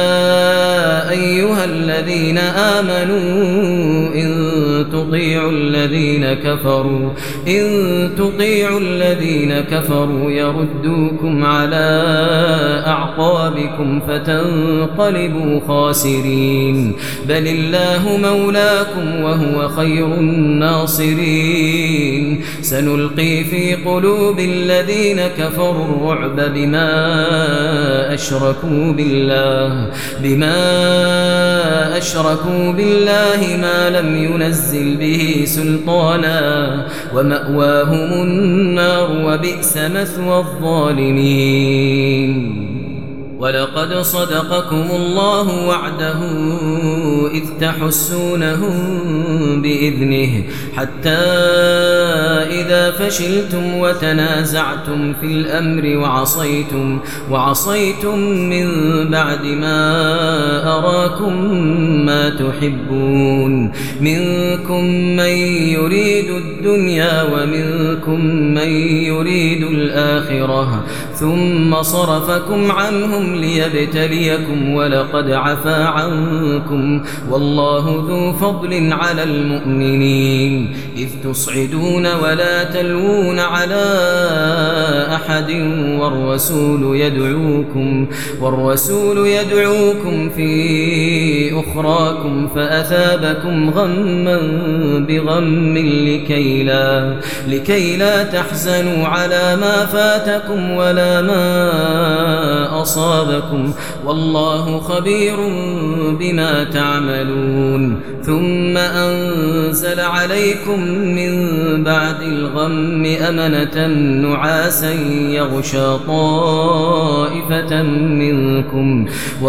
أيها الذين آمنوا إن تطيعوا الذين كفروا إن تطيعوا الذين كفروا يردوكم على أعقابكم فتنقلبوا خاسرين بل الله مولاكم وهو خير الناصرين سنلقي في قلوب الذين كفروا الرعب بما أشركوا بالله بما أشركوا بالله ما لم ينزل به سلطانا ومأواهم النار وبئس مثوى الظالمين ولقد صدقكم الله وعده إذ تحسونهم بإذنه حتى إذا فشلتم وتنازعتم في الأمر وعصيتم وعصيتم من بعد ما أراكم ما تحبون منكم من يريد الدنيا ومنكم من يريد الآخرة ثم صرفكم عنهم ليبتليكم ولقد عفا عنكم والله ذو فضل على المؤمنين إذ تصعدون ولا تلوون على أحد والرسول يدعوكم والرسول يدعوكم في أخراكم فأثابكم غما بغم لكي لا لكي لا تحزنوا على ما فاتكم ولا ما أصابكم والله خبير بما تعملون ثم أنزل عليكم من بعد الغم أمنة نعاسا يغشى طائفة منكم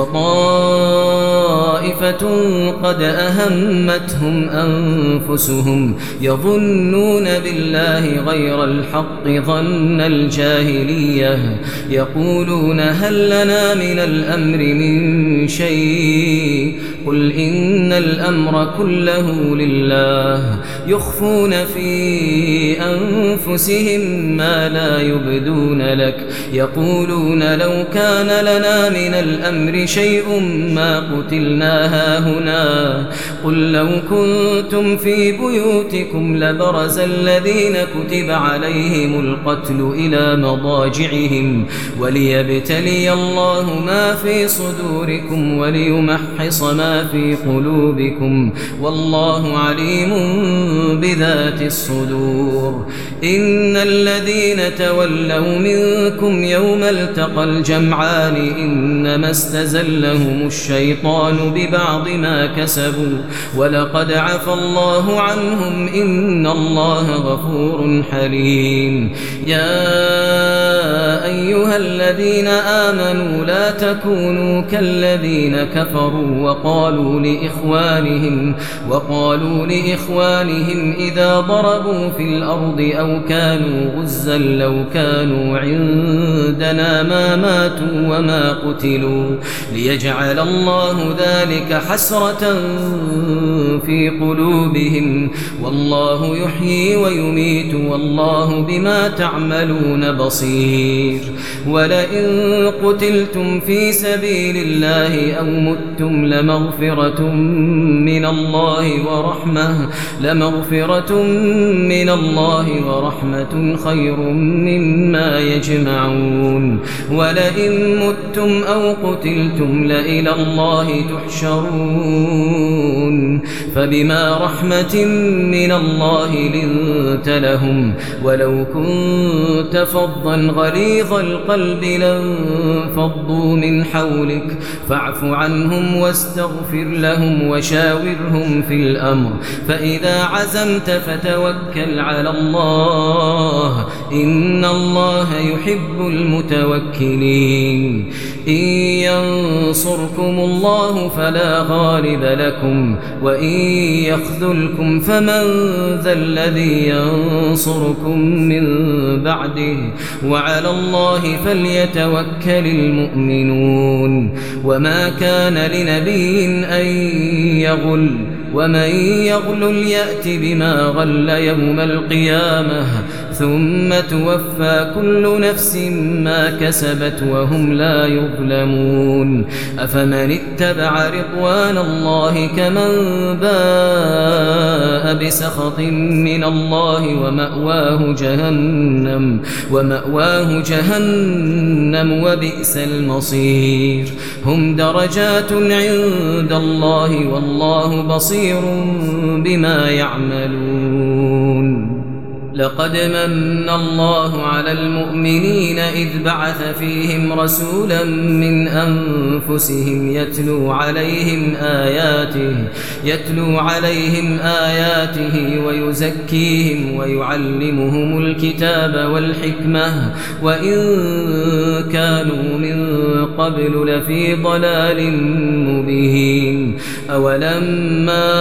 وطائفة قد أهمتهم أنفسهم يظنون بالله غير الحق ظن الجاهلية يقولون هل لنا من الأمر من شيء قل إن الأمر كله لله يخفون في أنفسهم ما لا يبدون لك يقولون لو كان لنا من الأمر شيء ما قتلنا هاهنا قل لو كنتم في بيوتكم لبرز الذين كتب عليهم القتل إلى مضاجعهم وليبتلي الله ما في صدوركم وليمحص ما في قلوبكم والله عليم بذات الصدور إن الذين تولوا منكم يوم التقى الجمعان إنما استزلهم الشيطان ببعض ما كسبوا ولقد عفى الله عنهم إن الله غفور حليم يا أيها الذين آمنوا لا تكونوا كالذين كفروا وقالوا لإخوانهم وقالوا لإخوانهم إذا ضربوا في الأرض أو كانوا غزا لو كانوا عندنا ما ماتوا وما قتلوا ليجعل الله ذلك حسرة في قلوبهم والله يحيي ويميت والله بما تعملون بصير ولئن قتلتم في سبيل الله أو متم لمغفرون لمغفرة من الله ورحمة لمغفرة من الله ورحمة خير مما يجمعون ولئن متم أو قتلتم لإلى الله تحشرون فبما رحمة من الله لنت لهم ولو كنت فظا غليظ القلب لانفضوا من حولك فاعف عنهم واستغفر لهم وشاورهم في الأمر فإذا عزمت فتوكل على الله إن الله يحب المتوكلين إن ينصركم الله فلا غالب لكم وإن يخذلكم فمن ذا الذي ينصركم من بعده وعلى الله فليتوكل المؤمنون وما كان لنبي أن يغل ومن يغل يأت بما غل يوم القيامة ثم توفى كل نفس ما كسبت وهم لا يظلمون أفمن اتبع رضوان الله كمن باء بسخط من الله ومأواه جهنم ومأواه جهنم وبئس المصير هم درجات عند الله والله بصير بما يعملون لقد من الله على المؤمنين إذ بعث فيهم رسولا من أنفسهم يتلو عليهم آياته يتلو عليهم آياته ويزكيهم ويعلمهم الكتاب والحكمة وإن كانوا من قبل لفي ضلال مبين أولما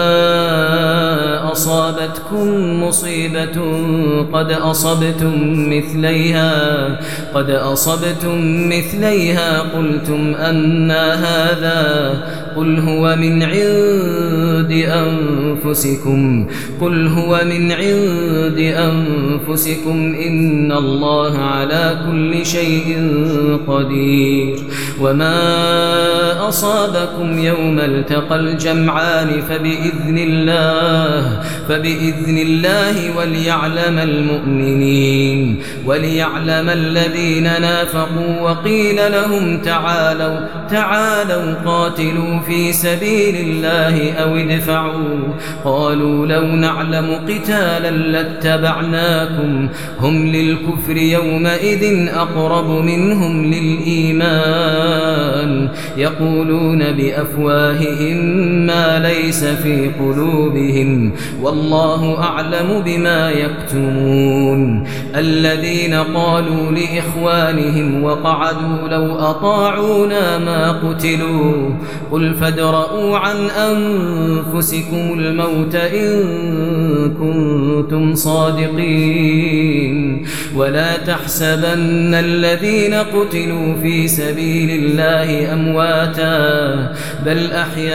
أصابتكم مصيبة قد أصبتم مثليها قد أصبتم مثليها قلتم أنى هذا قل هو من عند أنفسكم قل هو من عند أنفسكم إن الله على كل شيء قدير وما أصابكم يوم التقى الجمعان فبإذن الله فبإذن الله وليعلم المؤمنين وليعلم الذين نافقوا وقيل لهم تعالوا تعالوا قاتلوا في سبيل الله أو ادفعوا قالوا لو نعلم قتالا لاتبعناكم هم للكفر يومئذ أقرب منهم للإيمان يقولون بأفواههم ما ليس في قلوبهم والله أعلم بما يكتمون الذين قالوا لإخوانهم وقعدوا لو أطاعونا ما قتلوا قل فادرءوا عن أنفسكم الموت إن كنتم صادقين ولا تحسبن الذين قتلوا في سبيل الله أمواتا بل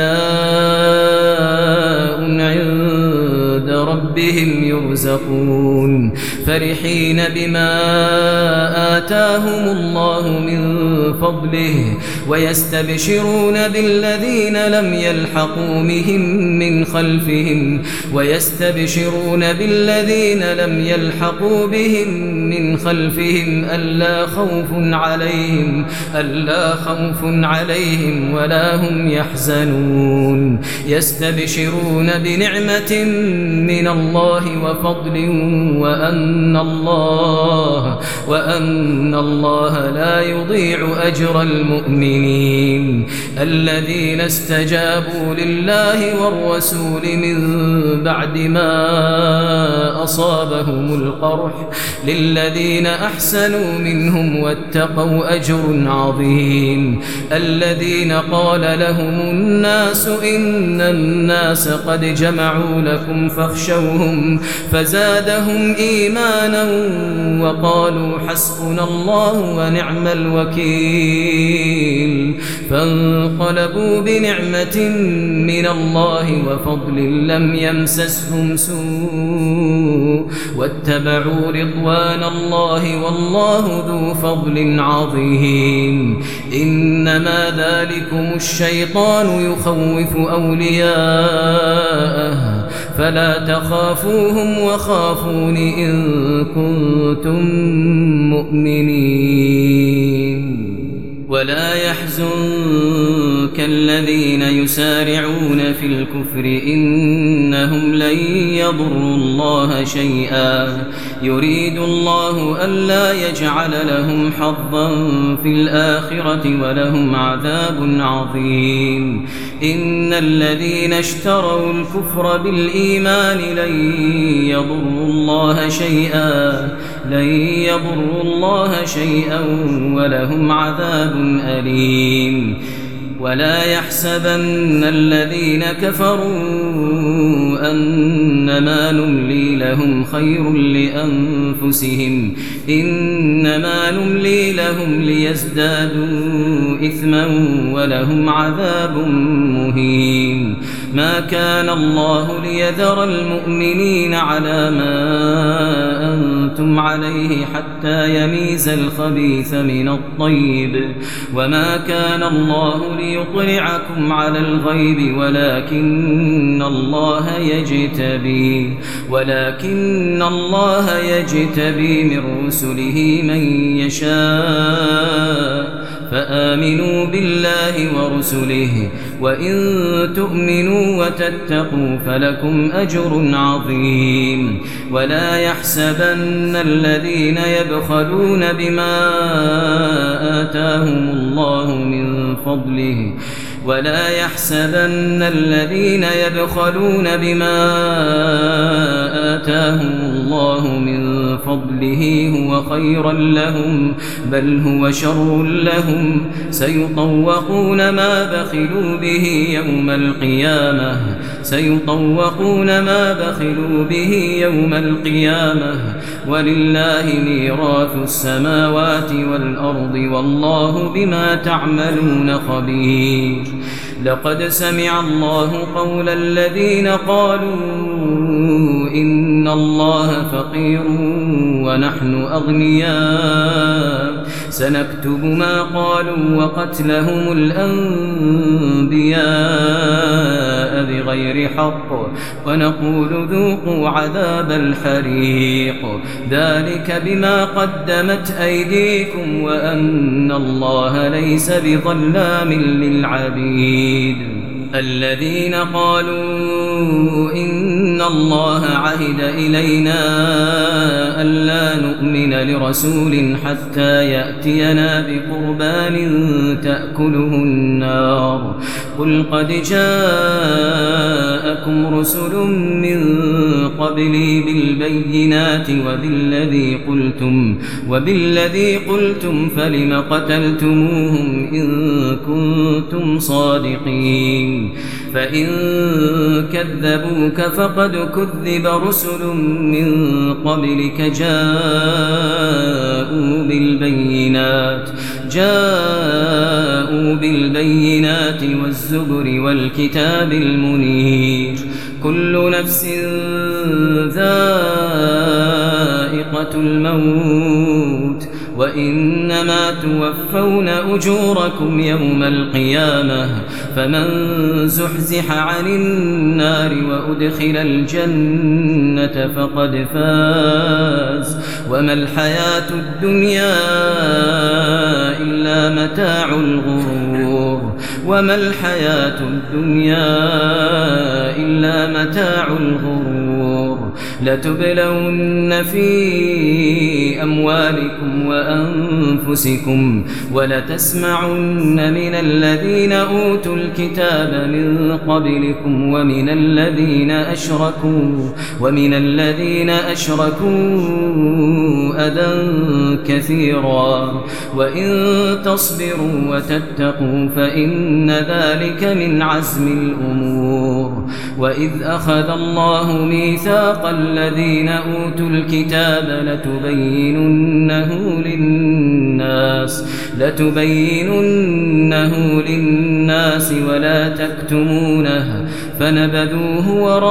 أحياء عند ربهم يرزقون فرحين بما آتاهم الله من فضله ويستبشرون بالذين لم يلحقوا بهم من خلفهم ويستبشرون بالذين لم يلحقوا بهم من خلفهم ألا خوف عليهم ألا خوف عليهم ولا هم يحزنون يستبشرون بنعمة من الله وفضل وأن الله وأن الله لا يضيع أجر المؤمنين الذين استجابوا لله والرسول من بعد ما أصابهم القرح للذين أحسنوا منهم واتقوا أجر عظيم الذين قال لهم الناس إن الناس قد جمعوا لكم فاخشوهم فزادهم إيمانا وقالوا حسبنا الله ونعم الوكيل سبيل فانقلبوا بنعمة من الله وفضل لم يمسسهم سوء واتبعوا رضوان الله والله ذو فضل عظيم إنما ذلكم الشيطان يخوف أولياءه فلا تخافوهم وخافون إن كنتم مؤمنين ولا يحزنك الذين يسارعون في الكفر إنهم لن يضروا الله شيئا يريد الله ألا يجعل لهم حظا في الآخرة ولهم عذاب عظيم إن الذين اشتروا الكفر بالإيمان لن يضروا الله شيئا لن يضروا الله شيئا ولهم عذاب أليم ولا يحسبن الذين كفروا أنما نملي لهم خير لأنفسهم إنما نملي لهم ليزدادوا إثما ولهم عذاب مهين ما كان الله ليذر المؤمنين على ما أنتم عليه حتى يميز الخبيث من الطيب وما كان الله ليطلعكم على الغيب ولكن الله يجتبي ولكن الله يجتبي من رسله من يشاء فآمنوا بالله ورسله وإن تؤمنوا وتتقوا فلكم أجر عظيم ولا يحسبن الذين يبخلون بما آتاهم الله من فضله ولا يحسبن الذين يبخلون بما آتاهم الله من فضله هو خيرا لهم بل هو شر لهم سيطوقون ما بخلوا به يوم القيامة سيطوقون ما بخلوا به يوم القيامة ولله ميراث السماوات والأرض والله بما تعملون خبير لقد سمع الله قول الذين قالوا إن الله فقير ونحن أغنياء سنكتب ما قالوا وقتلهم الأنبياء بغير حق ونقول ذوقوا عذاب الحريق ذلك بما قدمت أيديكم وأن الله ليس بظلام للعبيد الذين قالوا إن الله عهد إلينا ألا نؤمن لرسول حتى يأتينا بقربان تأكله النار قل قد جاءكم رسل من قبلي بالبينات وبالذي قلتم وبالذي قلتم فلم قتلتموهم إن كنتم صادقين فإن كذبوك فقد كذب رسل من قبلك جاءوا بالبينات جاءوا بالبينات والزبر والكتاب المنير كل نفس ذائقة الموت وإنما توفون أجوركم يوم القيامة فمن زحزح عن النار وأدخل الجنة فقد فاز وما الحياة الدنيا إلا متاع الغرور وما الحياة الدنيا إلا متاع الغرور لتبلون في أموالكم وأنفسكم ولتسمعن من الذين أوتوا الكتاب من قبلكم ومن الذين أشركوا ومن الذين أشركوا أذى كثيرا وإن تصبروا وتتقوا فإن ذلك من عزم الأمور وإذ أخذ الله ميثاق الذين أوتوا الكتاب لتبيننه للناس لتبيننه للناس ولا تكتمونه فنبذوه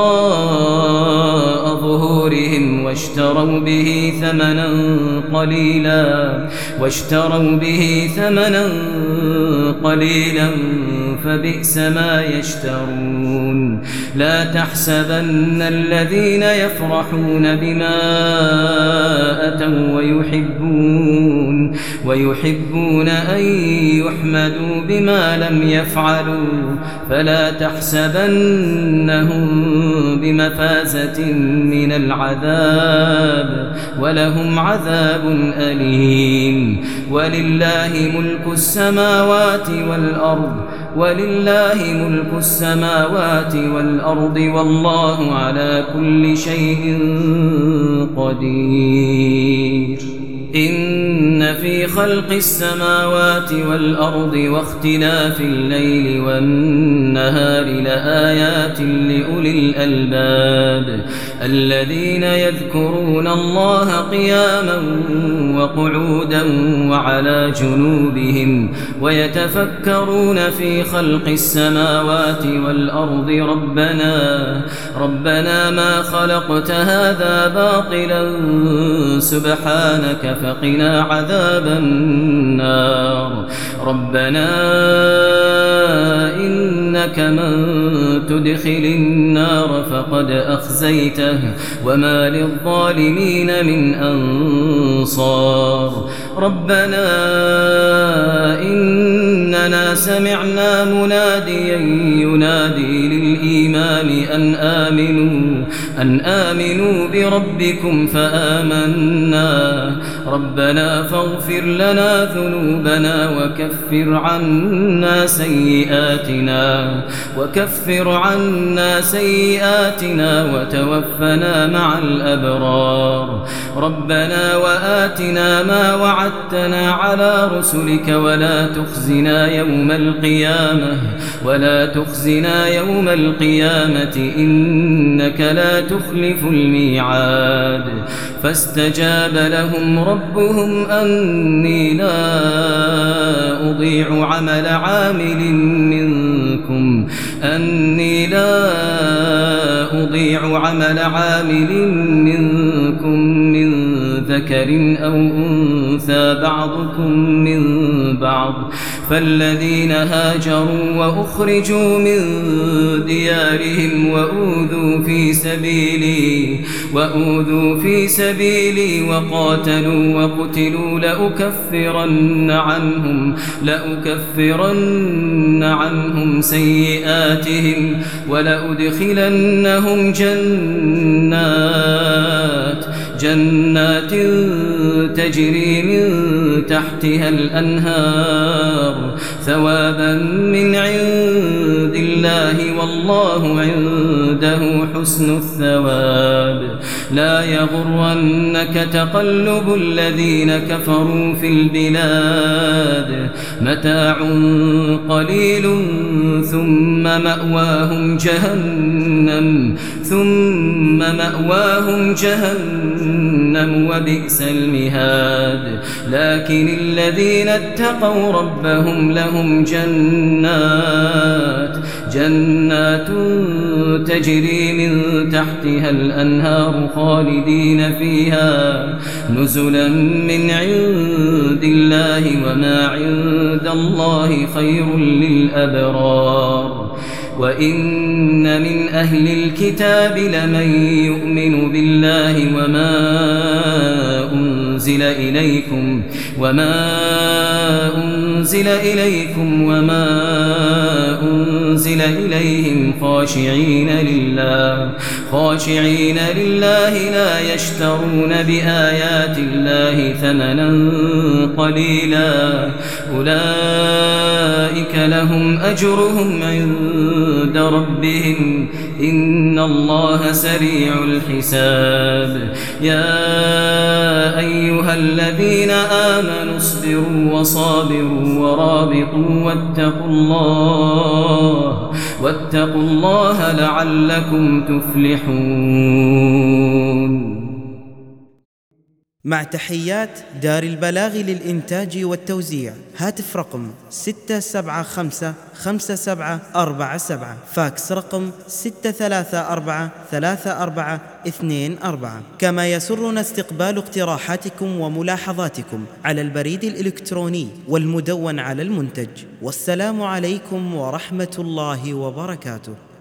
وراء ظهورهم واشتروا به ثمنا قليلا واشتروا به ثمنا قليلا فبئس ما يشترون لا تحسبن الذين يفرحون بما أتوا ويحبون ويحبون أن يحمدوا بما لم يفعلوا فلا تحسبنهم بمفازة من العذاب ولهم عذاب أليم ولله ملك السماوات والأرض ولله ملك السماوات والأرض والله على كل شيء قدير إن في خلق السماوات والأرض واختلاف الليل والنهار لآيات لأولي الألباب الذين يذكرون الله قياما وقعودا وعلى جنوبهم ويتفكرون في خلق السماوات والأرض ربنا ربنا ما خلقت هذا باطلا سبحانك فقنا عذاب النار ربنا إنك من تدخل النار فقد أخزيته وما للظالمين من أنصار ربنا إننا سمعنا مناديا ينادي للإيمان أن آمنوا أن آمنوا بربكم فآمنا ربنا فاغفر لنا ذنوبنا وكفر عنا سيئاتنا وكفر عنا سيئاتنا وتوفنا مع الأبرار ربنا وآتنا ما وعدتنا على رسلك ولا تخزنا يوم القيامة ولا تخزنا يوم القيامة إنك لا تخلف الميعاد فاستجاب لهم ربهم أني لا أضيع عمل عامل منكم أني لا أضيع عمل عامل منكم من ذكر أو أنثى بعضكم من بعض فالذين هاجروا وأخرجوا من ديارهم وأوذوا في سبيلي وأوذوا في سبيلي وقاتلوا وقتلوا لأكفرن عنهم لأكفرن عنهم سيئاتهم ولأدخلنهم جنات جنات تجري من تحتها الأنهار ثوابا من عند الله والله عنده حسن الثواب لا يغرنك تقلب الذين كفروا في البلاد متاع قليل ثم مأواهم جهنم ثم مأواهم جهنم وبئس المهاد لكن الذين اتقوا ربهم لهم جنات جنات تجري من تحتها الأنهار خالدين فيها نزلا من عند الله وما عند الله خير للأبرار وإن من أهل الكتاب لمن يؤمن بالله وما أنزل إليكم وما أنزل إليكم وما أنزل إليهم خاشعين لله خاشعين لله لا يشترون بآيات الله ثمنا قليلا أولئك لهم أجرهم عند ربهم إن الله سريع الحساب يا أيها الذين آمنوا اصبروا وصابروا ورابطوا واتقوا الله واتقوا الله لعلكم تفلحون مع تحيات دار البلاغ للإنتاج والتوزيع. هاتف رقم ستة سبعة خمسة خمسة سبعة أربعة سبعة، فاكس رقم ستة ثلاثة أربعة ثلاثة أربعة اثنين أربعة. كما يسرنا استقبال اقتراحاتكم وملاحظاتكم على البريد الإلكتروني والمدون على المنتج. والسلام عليكم ورحمة الله وبركاته.